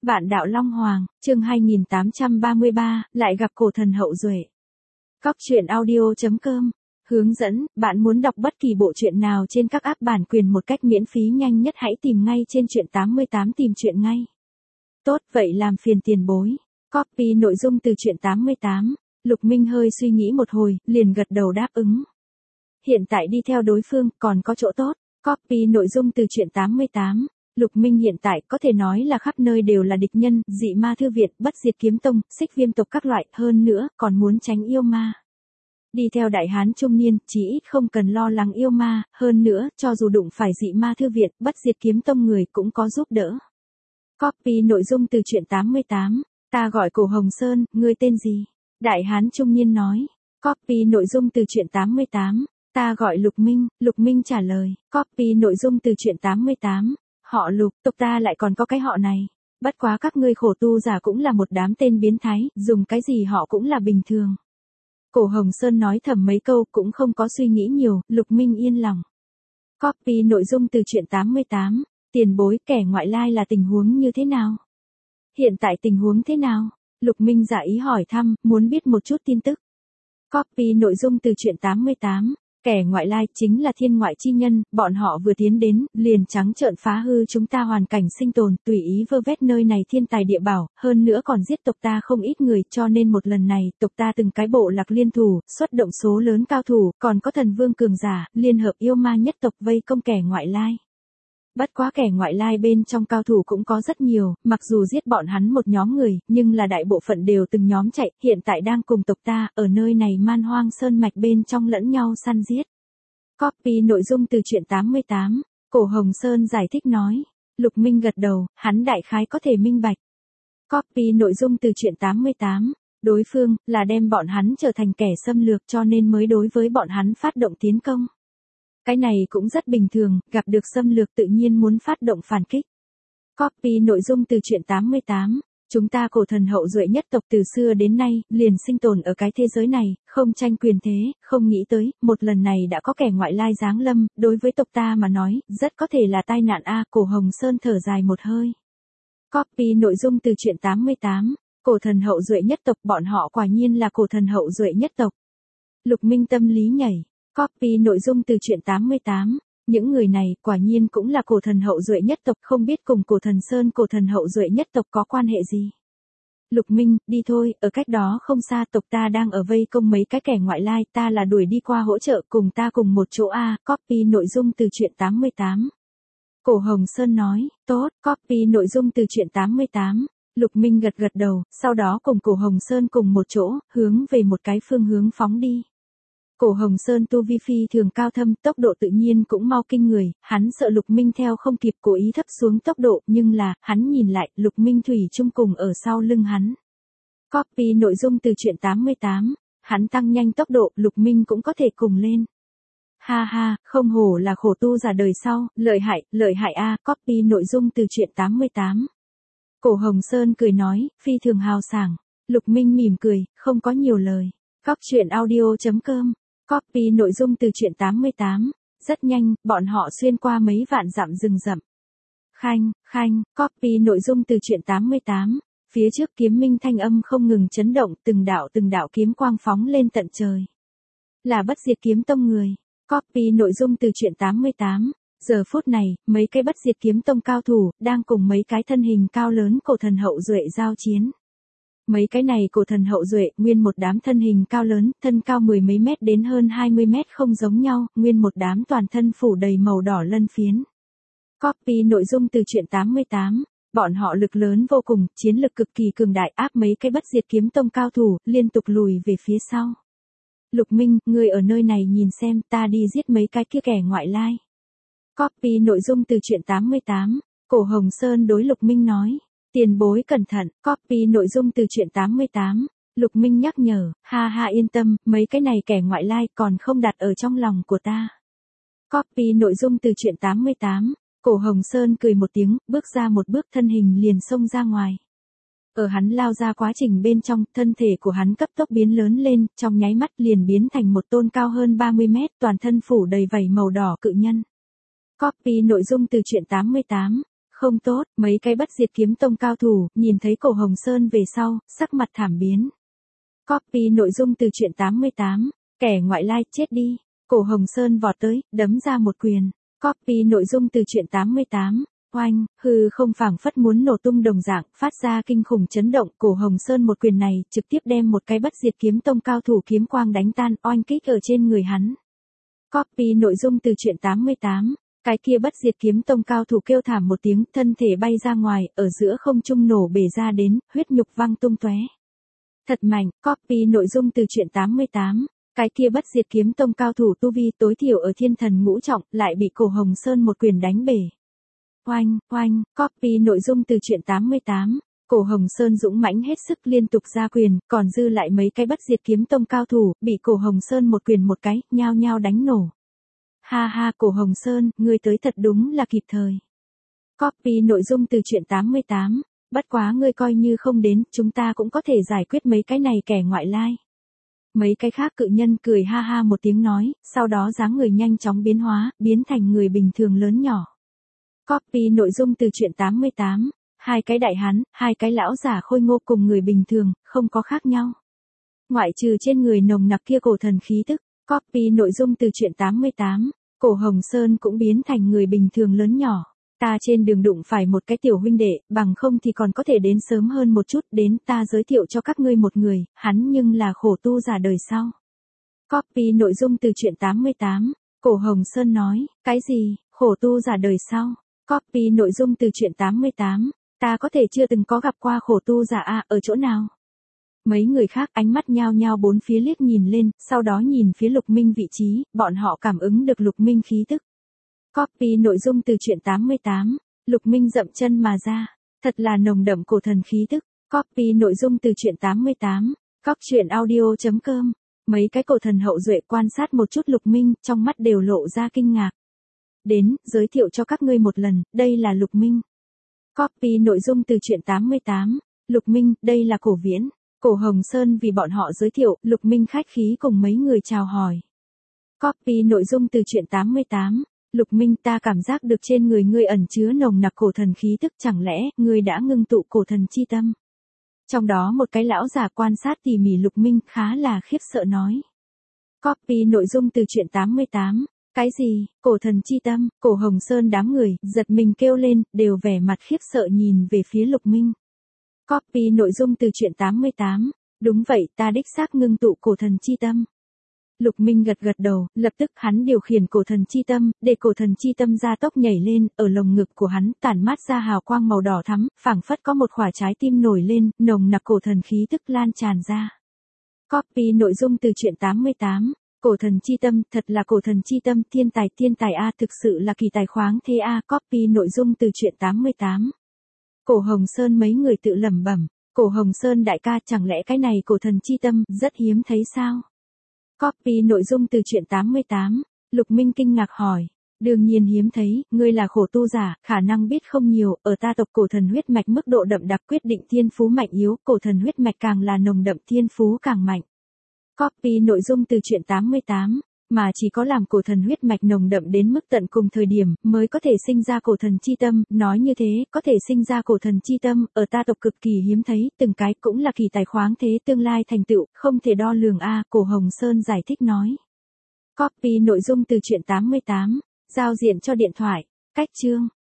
Vạn đạo Long Hoàng, chương 2833, lại gặp cổ thần hậu duệ. Cóc truyện audio.com. Hướng dẫn, bạn muốn đọc bất kỳ bộ truyện nào trên các app bản quyền một cách miễn phí nhanh nhất hãy tìm ngay trên truyện 88 tìm truyện ngay. Tốt, vậy làm phiền tiền bối. Copy nội dung từ truyện 88. Lục Minh hơi suy nghĩ một hồi, liền gật đầu đáp ứng. Hiện tại đi theo đối phương, còn có chỗ tốt. Copy nội dung từ truyện 88. Lục Minh hiện tại có thể nói là khắp nơi đều là địch nhân, dị ma thư viện, bất diệt kiếm tông, xích viêm tộc các loại, hơn nữa, còn muốn tránh yêu ma. Đi theo đại hán trung niên, chỉ ít không cần lo lắng yêu ma, hơn nữa, cho dù đụng phải dị ma thư viện, bất diệt kiếm tông người cũng có giúp đỡ. Copy nội dung từ truyện 88. Ta gọi Cổ Hồng Sơn, ngươi tên gì? Đại hán trung niên nói. Copy nội dung từ truyện 88. Ta gọi Lục Minh trả lời. Copy nội dung từ truyện 88. Họ Lục, tộc ta lại còn có cái họ này. Bất quá các ngươi khổ tu giả cũng là một đám tên biến thái, dùng cái gì họ cũng là bình thường. Cổ Hồng Sơn nói thầm mấy câu cũng không có suy nghĩ nhiều, Lục Minh yên lòng. Copy nội dung từ truyện 88. Tiền bối kẻ ngoại lai là tình huống như thế nào? Hiện tại tình huống thế nào? Lục Minh giả ý hỏi thăm, muốn biết một chút tin tức. Copy nội dung từ truyện 88. Kẻ ngoại lai chính là thiên ngoại chi nhân, bọn họ vừa tiến đến, liền trắng trợn phá hư chúng ta hoàn cảnh sinh tồn, tùy ý vơ vét nơi này thiên tài địa bảo, hơn nữa còn giết tộc ta không ít người, cho nên một lần này, tộc ta từng cái bộ lạc liên thủ, xuất động số lớn cao thủ, còn có thần vương cường giả, liên hợp yêu ma nhất tộc vây công kẻ ngoại lai. Bất quá kẻ ngoại lai bên trong cao thủ cũng có rất nhiều, mặc dù giết bọn hắn một nhóm người, nhưng là đại bộ phận đều từng nhóm chạy, hiện tại đang cùng tộc ta, ở nơi này man hoang sơn mạch bên trong lẫn nhau săn giết. Copy nội dung từ truyện 88. Cổ Hồng Sơn giải thích nói. Lục Minh gật đầu, hắn đại khái có thể minh bạch. Copy nội dung từ truyện 88. Đối phương, là đem bọn hắn trở thành kẻ xâm lược cho nên mới đối với bọn hắn phát động tiến công. Cái này cũng rất bình thường, gặp được xâm lược tự nhiên muốn phát động phản kích. Copy nội dung từ truyện 88. Chúng ta cổ thần hậu duệ nhất tộc từ xưa đến nay, liền sinh tồn ở cái thế giới này, không tranh quyền thế, không nghĩ tới, một lần này đã có kẻ ngoại lai giáng lâm, đối với tộc ta mà nói, rất có thể là tai nạn a. Cổ Hồng Sơn thở dài một hơi. Copy nội dung từ truyện 88. Cổ thần hậu duệ nhất tộc bọn họ quả nhiên là cổ thần hậu duệ nhất tộc. Lục Minh tâm lý nhảy. Copy nội dung từ truyện 88. Những người này quả nhiên cũng là cổ thần hậu duệ nhất tộc, không biết cùng cổ thần Sơn cổ thần hậu duệ nhất tộc có quan hệ gì. Lục Minh, đi thôi, ở cách đó không xa tộc ta đang ở vây công mấy cái kẻ ngoại lai, ta là đuổi đi qua hỗ trợ cùng ta cùng một chỗ a. Copy nội dung từ truyện 88. Cổ Hồng Sơn nói, tốt, copy nội dung từ truyện 88. Lục Minh gật gật đầu, sau đó cùng Cổ Hồng Sơn cùng một chỗ, hướng về một cái phương hướng phóng đi. Cổ Hồng Sơn tu vi phi thường cao thâm, tốc độ tự nhiên cũng mau kinh người, hắn sợ Lục Minh theo không kịp cố ý thấp xuống tốc độ, nhưng là, hắn nhìn lại, Lục Minh thủy chung cùng ở sau lưng hắn. Copy nội dung từ truyện 88, hắn tăng nhanh tốc độ, Lục Minh cũng có thể cùng lên. Ha ha, không hổ là khổ tu giả đời sau, lợi hại a. Copy nội dung từ truyện 88. Cổ Hồng Sơn cười nói, phi thường hào sảng. Lục Minh mỉm cười, không có nhiều lời. Cóc truyện audio.com. Copy nội dung từ truyện 88. Rất nhanh, bọn họ xuyên qua mấy vạn dặm rừng rậm. Khanh, copy nội dung từ truyện 88. Phía trước kiếm minh thanh âm không ngừng chấn động, từng đạo kiếm quang phóng lên tận trời. Là bất diệt kiếm tông người. Copy nội dung từ truyện 88. Giờ phút này, mấy cái bất diệt kiếm tông cao thủ, đang cùng mấy cái thân hình cao lớn cổ thần hậu duệ giao chiến. Mấy cái này cổ thần hậu duệ, nguyên một đám thân hình cao lớn, thân cao mười mấy mét đến hơn 20 mét không giống nhau, nguyên một đám toàn thân phủ đầy màu đỏ lân phiến. Copy nội dung từ truyện 88. Bọn họ lực lớn vô cùng, chiến lực cực kỳ cường đại áp mấy cái bất diệt kiếm tông cao thủ, liên tục lùi về phía sau. Lục Minh, ngươi ở nơi này nhìn xem, ta đi giết mấy cái kia kẻ ngoại lai. Copy nội dung từ truyện 88. Cổ Hồng Sơn đối Lục Minh nói. Tiền bối cẩn thận, copy nội dung từ truyện 88. Lục Minh nhắc nhở, ha yên tâm, mấy cái này kẻ ngoại lai còn không đặt ở trong lòng của ta. Copy nội dung từ truyện 88. Cổ Hồng Sơn cười một tiếng, bước ra một bước thân hình liền xông ra ngoài. Ở hắn lao ra quá trình bên trong, thân thể của hắn cấp tốc biến lớn lên, trong nháy mắt liền biến thành một tôn cao hơn 30 mét, toàn thân phủ đầy vảy màu đỏ cự nhân. Copy nội dung từ truyện 88. Không tốt, mấy cái bất diệt kiếm tông cao thủ, nhìn thấy cổ Hồng Sơn về sau, sắc mặt thảm biến. Copy nội dung từ truyện 88, kẻ ngoại lai chết đi. Cổ Hồng Sơn vọt tới, đấm ra một quyền. Copy nội dung từ truyện 88. Oanh, hư không phảng phất muốn nổ tung đồng dạng, phát ra kinh khủng chấn động, cổ Hồng Sơn một quyền này, trực tiếp đem một cái bất diệt kiếm tông cao thủ kiếm quang đánh tan, oanh kích ở trên người hắn. Copy nội dung từ truyện 88. Cái kia bất diệt kiếm tông cao thủ kêu thảm một tiếng, thân thể bay ra ngoài, ở giữa không trung nổ bể ra đến, huyết nhục văng tung tóe. Thật mạnh, copy nội dung từ truyện 88. Cái kia bất diệt kiếm tông cao thủ tu vi tối thiểu ở thiên thần ngũ trọng, lại bị cổ Hồng Sơn một quyền đánh bể. Oanh, oanh, copy nội dung từ truyện 88. Cổ Hồng Sơn dũng mãnh hết sức liên tục ra quyền, còn dư lại mấy cái bất diệt kiếm tông cao thủ, bị cổ Hồng Sơn một quyền một cái, nhao nhao đánh nổ. Ha ha, cổ Hồng Sơn, ngươi tới thật đúng là kịp thời. Copy nội dung từ truyện 88. Bất quá ngươi coi như không đến, chúng ta cũng có thể giải quyết mấy cái này kẻ ngoại lai. Mấy cái khác cự nhân cười ha ha một tiếng nói, sau đó dáng người nhanh chóng biến hóa, biến thành người bình thường lớn nhỏ. Copy nội dung từ truyện 88. Hai cái đại hán, hai cái lão giả khôi ngô cùng người bình thường, không có khác nhau. Ngoại trừ trên người nồng nặc kia cổ thần khí tức. Copy nội dung từ truyện 88. Cổ Hồng Sơn cũng biến thành người bình thường lớn nhỏ. Ta trên đường đụng phải một cái tiểu huynh đệ, bằng không thì còn có thể đến sớm hơn một chút, đến ta giới thiệu cho các ngươi một người, hắn nhưng là khổ tu giả đời sau. Copy nội dung từ truyện 88. Cổ Hồng Sơn nói, cái gì, khổ tu giả đời sau? Copy nội dung từ truyện 88. Ta có thể chưa từng có gặp qua khổ tu giả a, ở chỗ nào? Mấy người khác ánh mắt nhao nhao bốn phía liếc nhìn lên, sau đó nhìn phía Lục Minh vị trí, bọn họ cảm ứng được Lục Minh khí tức. Copy nội dung từ truyện 88. Lục Minh dậm chân mà ra. Thật là nồng đậm cổ thần khí tức. Copy nội dung từ truyện 88. Coctruyện.audio.com. Mấy cái cổ thần hậu duệ quan sát một chút Lục Minh, trong mắt đều lộ ra kinh ngạc. Đến, giới thiệu cho các ngươi một lần, đây là Lục Minh. Copy nội dung từ truyện 88. Lục Minh, đây là Cổ Viễn. Cổ Hồng Sơn vì bọn họ giới thiệu, Lục Minh khách khí cùng mấy người chào hỏi. Copy nội dung từ truyện 88. Lục Minh, ta cảm giác được trên người ngươi ẩn chứa nồng nặc cổ thần khí tức, chẳng lẽ ngươi đã ngưng tụ cổ thần chi tâm? Trong đó một cái lão già quan sát tỉ mỉ Lục Minh, khá là khiếp sợ nói. Copy nội dung từ truyện 88. Cái gì, cổ thần chi tâm? Cổ Hồng Sơn đám người, giật mình kêu lên, đều vẻ mặt khiếp sợ nhìn về phía Lục Minh. Copy nội dung từ truyện 88. Đúng vậy, ta đích xác ngưng tụ cổ thần chi tâm. Lục Minh gật gật đầu, lập tức hắn điều khiển cổ thần chi tâm, để cổ thần chi tâm gia tốc nhảy lên, ở lồng ngực của hắn tản mát ra hào quang màu đỏ thắm, phảng phất có một quả trái tim nổi lên, nồng nặc cổ thần khí tức lan tràn ra. Copy nội dung từ truyện 88. Cổ thần chi tâm, thật là cổ thần chi tâm, thiên tài a, thực sự là kỳ tài khoáng thế a. Copy nội dung từ truyện 88. Cổ Hồng Sơn mấy người tự lẩm bẩm, Cổ Hồng Sơn đại ca, chẳng lẽ cái này cổ thần chi tâm rất hiếm thấy sao? Copy nội dung từ truyện 88. Lục Minh kinh ngạc hỏi, đương nhiên hiếm thấy, ngươi là khổ tu giả, khả năng biết không nhiều, ở ta tộc cổ thần huyết mạch mức độ đậm đặc quyết định thiên phú mạnh yếu, cổ thần huyết mạch càng là nồng đậm thiên phú càng mạnh. Copy nội dung từ truyện 88. Mà chỉ có làm cổ thần huyết mạch nồng đậm đến mức tận cùng thời điểm, mới có thể sinh ra cổ thần chi tâm, nói như thế, có thể sinh ra cổ thần chi tâm, ở ta tộc cực kỳ hiếm thấy, từng cái cũng là kỳ tài khoáng thế, tương lai thành tựu, không thể đo lường a. Cổ Hồng Sơn giải thích nói. Copy nội dung từ truyện 88. Giao diện cho điện thoại. Cách chương.